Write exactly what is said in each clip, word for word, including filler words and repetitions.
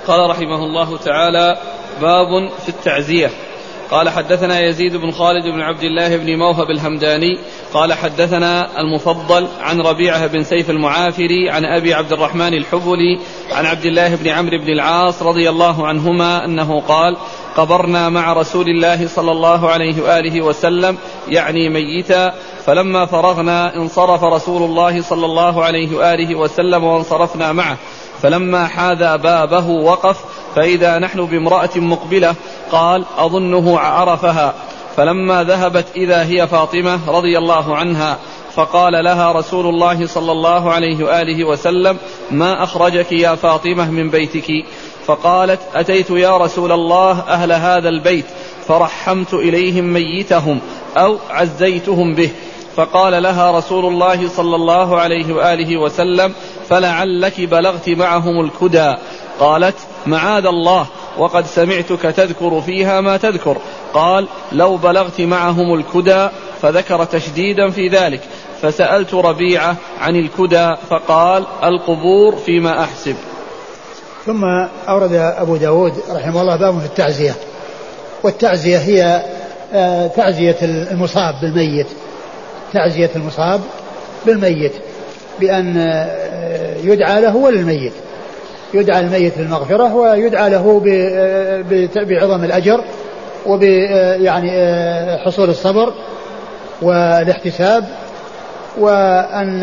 قال رحمه الله تعالى: باب في التعزية. قال: حدثنا يزيد بن خالد بن عبد الله بن موهب الهمداني قال: حدثنا المفضل عن ربيعة بن سيف المعافري عن أبي عبد الرحمن الحبلي عن عبد الله بن عمرو بن العاص رضي الله عنهما أنه قال: قبرنا مع رسول الله صلى الله عليه وآله وسلم يعني ميتا، فلما فرغنا انصرف رسول الله صلى الله عليه وآله وسلم وانصرفنا معه، فلما حاذى بابه وقف، فإذا نحن بامرأة مقبلة، قال: أظنه عرفها، فلما ذهبت إذا هي فاطمة رضي الله عنها، فقال لها رسول الله صلى الله عليه وآله وسلم: ما أخرجك يا فاطمة من بيتك؟ فقالت: أتيت يا رسول الله أهل هذا البيت فرحمت إليهم ميتهم أو عزيتهم به. فقال لها رسول الله صلى الله عليه وآله وسلم: فلعلك بلغت معهم الكدى. قالت: معاذ الله، وقد سمعتك تذكر فيها ما تذكر. قال: لو بلغت معهم الكدى، فذكر تشديدا في ذلك، فسألت ربيعة عن الكدى فقال: القبور فيما أحسب. ثم أورد أبو داود رحمه الله باب في التعزية. والتعزية هي تعزية المصاب بالميت، تعزية المصاب بالميت بأن يدعى له وللميت، يدعى الميت للمغفرة ويدعى له بعظم الأجر وب يعني حصول الصبر والاحتساب، وأن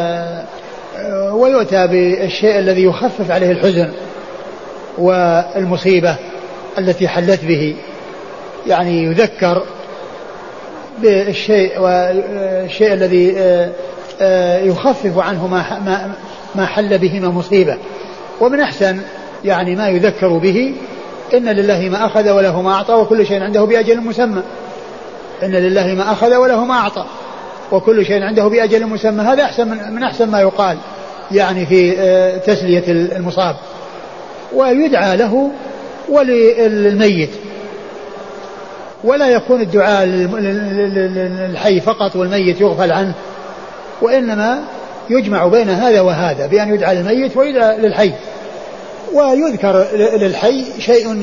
ويؤتى بالشيء الذي يخفف عليه الحزن والمصيبة التي حلت به، يعني يذكر بالشيء والشيء الذي يخفف عنه ما ما حل به من مصيبة. ومن أحسن يعني ما يذكر به: إن لله ما أخذ وله ما أعطى وكل شيء عنده بأجل مسمى. إن لله ما أخذ وله ما أعطى وكل شيء عنده بأجل مسمى. هذا أحسن من أحسن ما يقال يعني في تسلية المصاب. ويدعى له وللميت، ولا يكون الدعاء للحي فقط والميت يغفل عنه، وإنما يجمع بين هذا وهذا بأن يدعى للميت ويدعى للحي. ويذكر للحي شيء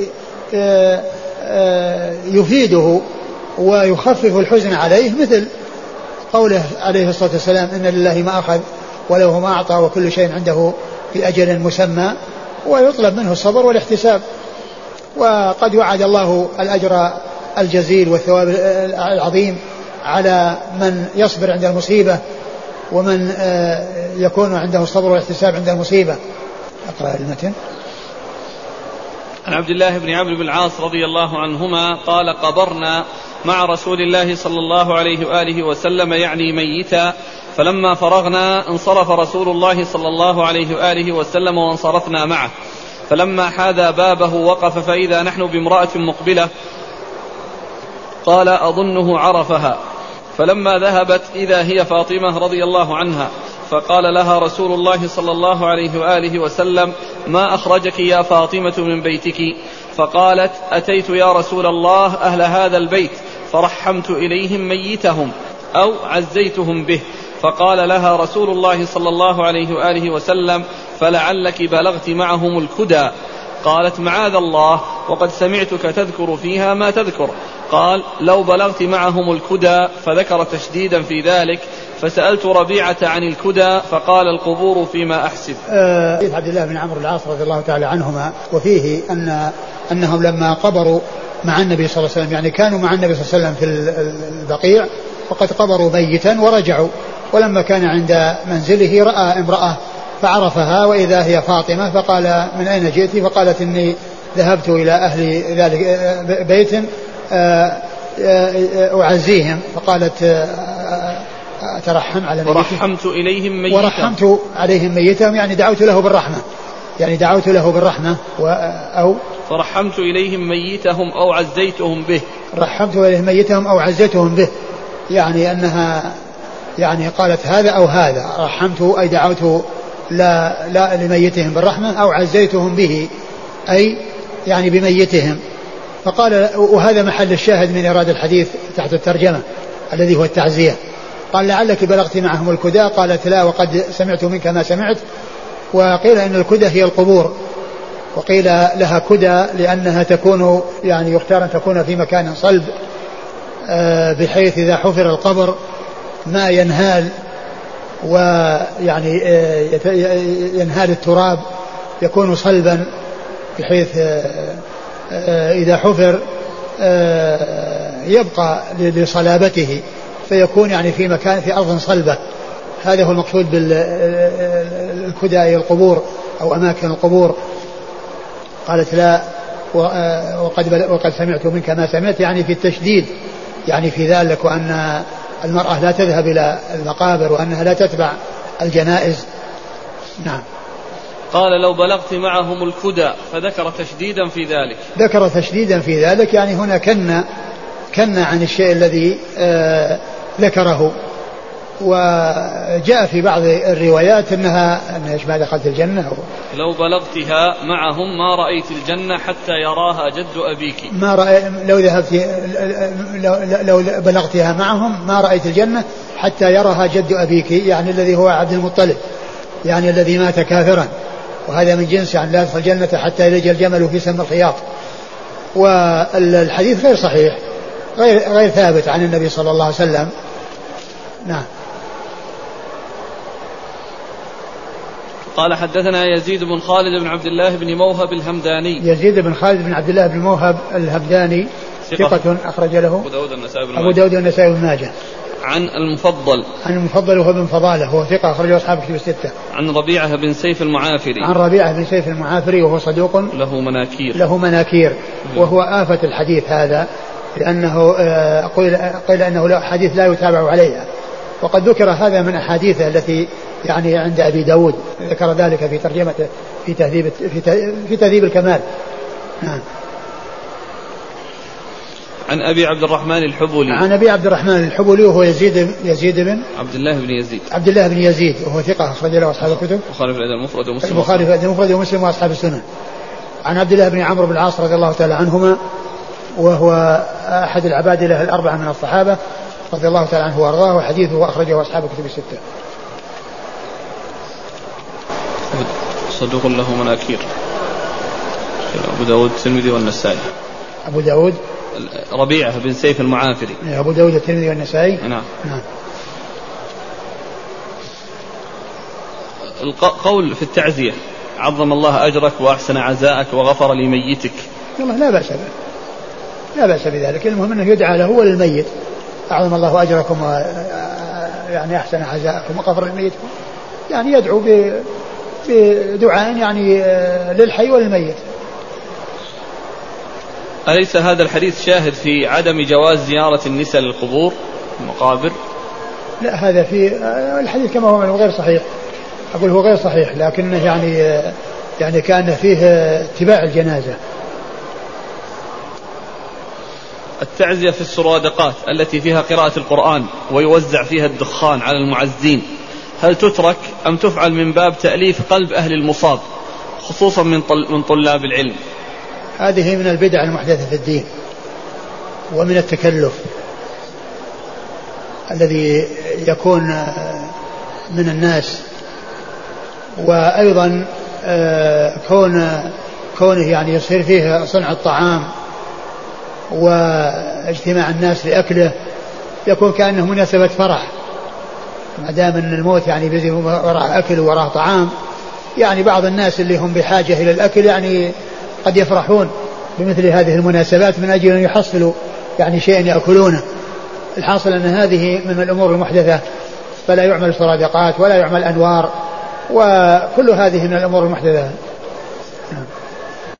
يفيده ويخفف الحزن عليه، مثل قوله عليه الصلاة والسلام: إن لله ما أخذ وله ما أعطى وكل شيء عنده بأجل مسمى، ويطلب منه الصبر والاحتساب. وقد وعد الله الأجر الجزيل والثواب العظيم على من يصبر عند المصيبة ومن يكون عنده الصبر والاحتساب عند المصيبة. أقرأ المتن. عن عبد الله بن عمرو بن العاص رضي الله عنهما قال: قبرنا مع رسول الله صلى الله عليه وآله وسلم يعني ميتا، فلما فرغنا انصرف رسول الله صلى الله عليه وآله وسلم وانصرفنا معه، فلما حاذى بابه وقف، فإذا نحن بامرأة مقبلة، قال: أظنه عرفها، فلما ذهبت إذا هي فاطمة رضي الله عنها، فقال لها رسول الله صلى الله عليه وآله وسلم: ما أخرجك يا فاطمة من بيتك؟ فقالت: أتيت يا رسول الله أهل هذا البيت فرحمت إليهم ميتهم أو عزيتهم به. فقال لها رسول الله صلى الله عليه وآله وسلم: فلعلك بلغت معهم الكدى. قالت: معاذ الله، وقد سمعتك تذكر فيها ما تذكر. قال: لو بلغت معهم الكدى، فذكر تشديدا في ذلك، فسألت ربيعة عن الكدى فقال: القبور فيما أحسب. حديث عبد الله بن عمرو العاص رضي الله تعالى عنهما، وفيه أن أنهم لما قبروا مع النبي صلى الله عليه وسلم، يعني كانوا مع النبي صلى الله عليه وسلم في البقيع وقد قبروا ميتا ورجعوا، ولما كان عند منزله رأى امرأة فعرفها وإذا هي فاطمة، فقال: من أين جئت؟ فقالت: إني ذهبت إلى أهل ذلك بيت أعزيهم. فقالت: أترحم على ميتهم؟ ورحمت إليهم ميتهم ورحمت عليهم ميتهم، يعني دعوت له بالرحمة، يعني دعوت له بالرحمة أو فرحمت إليهم ميتهم أو عزيتهم به. رحمت إليهم ميتهم أو عزيتهم به، يعني أنها يعني قالت هذا أو هذا، رحمت أي دعوت لا, لا لميتهم بالرحمة، أو عزيتهم به أي يعني بميتهم. فقال، وهذا محل الشاهد من إرادة الحديث تحت الترجمة الذي هو التعزية. قال: لعلك بلغت معهم الكدى؟ قالت: لا، وقد سمعت منك ما سمعت. وقيل إن الكدى هي القبور، وقيل لها كدى لأنها تكون يعني يختار أن تكون في مكان صلب بحيث إذا حفر القبر ما ينهال ويعني ينهال التراب يكون صلبا بحيث إذا حفر يبقى لصلابته فيكون يعني في مكان في أرض صلبة. هذا هو المقصود بالكدى القبور أو أماكن القبور. قالت لا وقد, وقد سمعت منك ما سمعت يعني في التشديد يعني في ذلك وأن المرأة لا تذهب إلى المقابر وأنها لا تتبع الجنائز. نعم. قال لو بلغت معهم الكدى فذكر تشديدا في ذلك. ذكر تشديدا في ذلك يعني هنا كنا كنا عن الشيء الذي آه ذكره. وجاء في بعض الروايات انها انها ايش ما دخلت الجنه. لو بلغتها معهم ما رايت الجنه حتى يراها جد ابيك. ما رأي لو ذهبت لو, لو بلغتها معهم ما رايت الجنه حتى يراها جد ابيك يعني الذي هو عبد المطلب يعني الذي مات كافرا. وهذا من جنس يعني لا يدخل الجنه حتى يلج الجمل في سم الخياط. والحديث غير صحيح غير غير ثابت عن النبي صلى الله عليه وسلم. نعم. قال حدثنا يزيد بن خالد بن عبد الله بن موهب الهمداني. يزيد بن خالد بن عبد الله بن موهب الهمداني ثقة أخرج له أبو داود النسائي بن أبو داود النسائي بن ماجه. عن المفضل عن المفضل وهو بن فضالة هو ثقة أخرجه أصحاب كتب الستة. عن ربيعة بن سيف المعافري. عن ربيعة بن سيف المعافري وهو صدوق له مناكير له مناكير وهو آفة الحديث هذا لأنه قيل قيل أنه لا حديث لا يتابع عليها. وقد ذكر هذا من أحاديثه التي يعني عند أبي داود ذكر ذلك في ترجمته في تهذيب في تهذيب الكمال. نعم. عن أبي عبد الرحمن الحبولي. عن أبي عبد الرحمن الحبولي وهو يزيد يزيد بن عبد الله بن يزيد عبد الله بن يزيد وهو ثقة أخرج له أصحاب الكتب. البخاري في الأدب المفرد ومسلم. البخاري في الأدب المفرد ومسلم وأصحاب السنن. عن عبد الله بن عمرو بن العاص رضي الله تعالى عنهما وهو أحد العبادلة الأربعة من الصحابة رضي الله تعالى عنه وأرضاه وحديثه أخرجه أصحاب الكتب الستة. صدوق له مناكير. أبو داود الترمذي والنسائي. أبو داود ربيعة بن سيف المعافري. أبو داود الترمذي والنسائي. نعم. نعم. القول في التعزية عظم الله أجرك وأحسن عزاءك وغفر لميتك. والله لا بأس به لا بأس بذلك. المهم أنه يدعى له وللميت أعظم الله أجركم و يعني أحسن عزاءكم وغفر لميتكم يعني يدعو بدعاء يعني للحي وللميت. أليس هذا الحديث شاهد في عدم جواز زيارة النساء للقبور المقابر؟ لا هذا في الحديث كما هو غير صحيح. أقول هو غير صحيح لكنه يعني يعني كان فيه اتباع الجنازة. التعزية في السرادقات التي فيها قراءة القرآن ويوزع فيها الدخان على المعزين هل تترك أم تفعل من باب تأليف قلب أهل المصاب خصوصا من من طلاب العلم؟ هذه من البدع المحدثة في الدين ومن التكلف الذي يكون من الناس. وأيضا كون كونه يعني يصير فيه صنع الطعام واجتماع الناس لأكله يكون كأنه مناسبة فرح ما دام أن الموت يعني بيجي وراء أكل وراء طعام. يعني بعض الناس اللي هم بحاجة إلى الأكل يعني قد يفرحون بمثل هذه المناسبات من أجل أن يحصلوا يعني شيئا يأكلونه. الحاصل أن هذه من الأمور المحدثة فلا يعمل سرادقات ولا يعمل أنوار وكل هذه من الأمور المحدثة.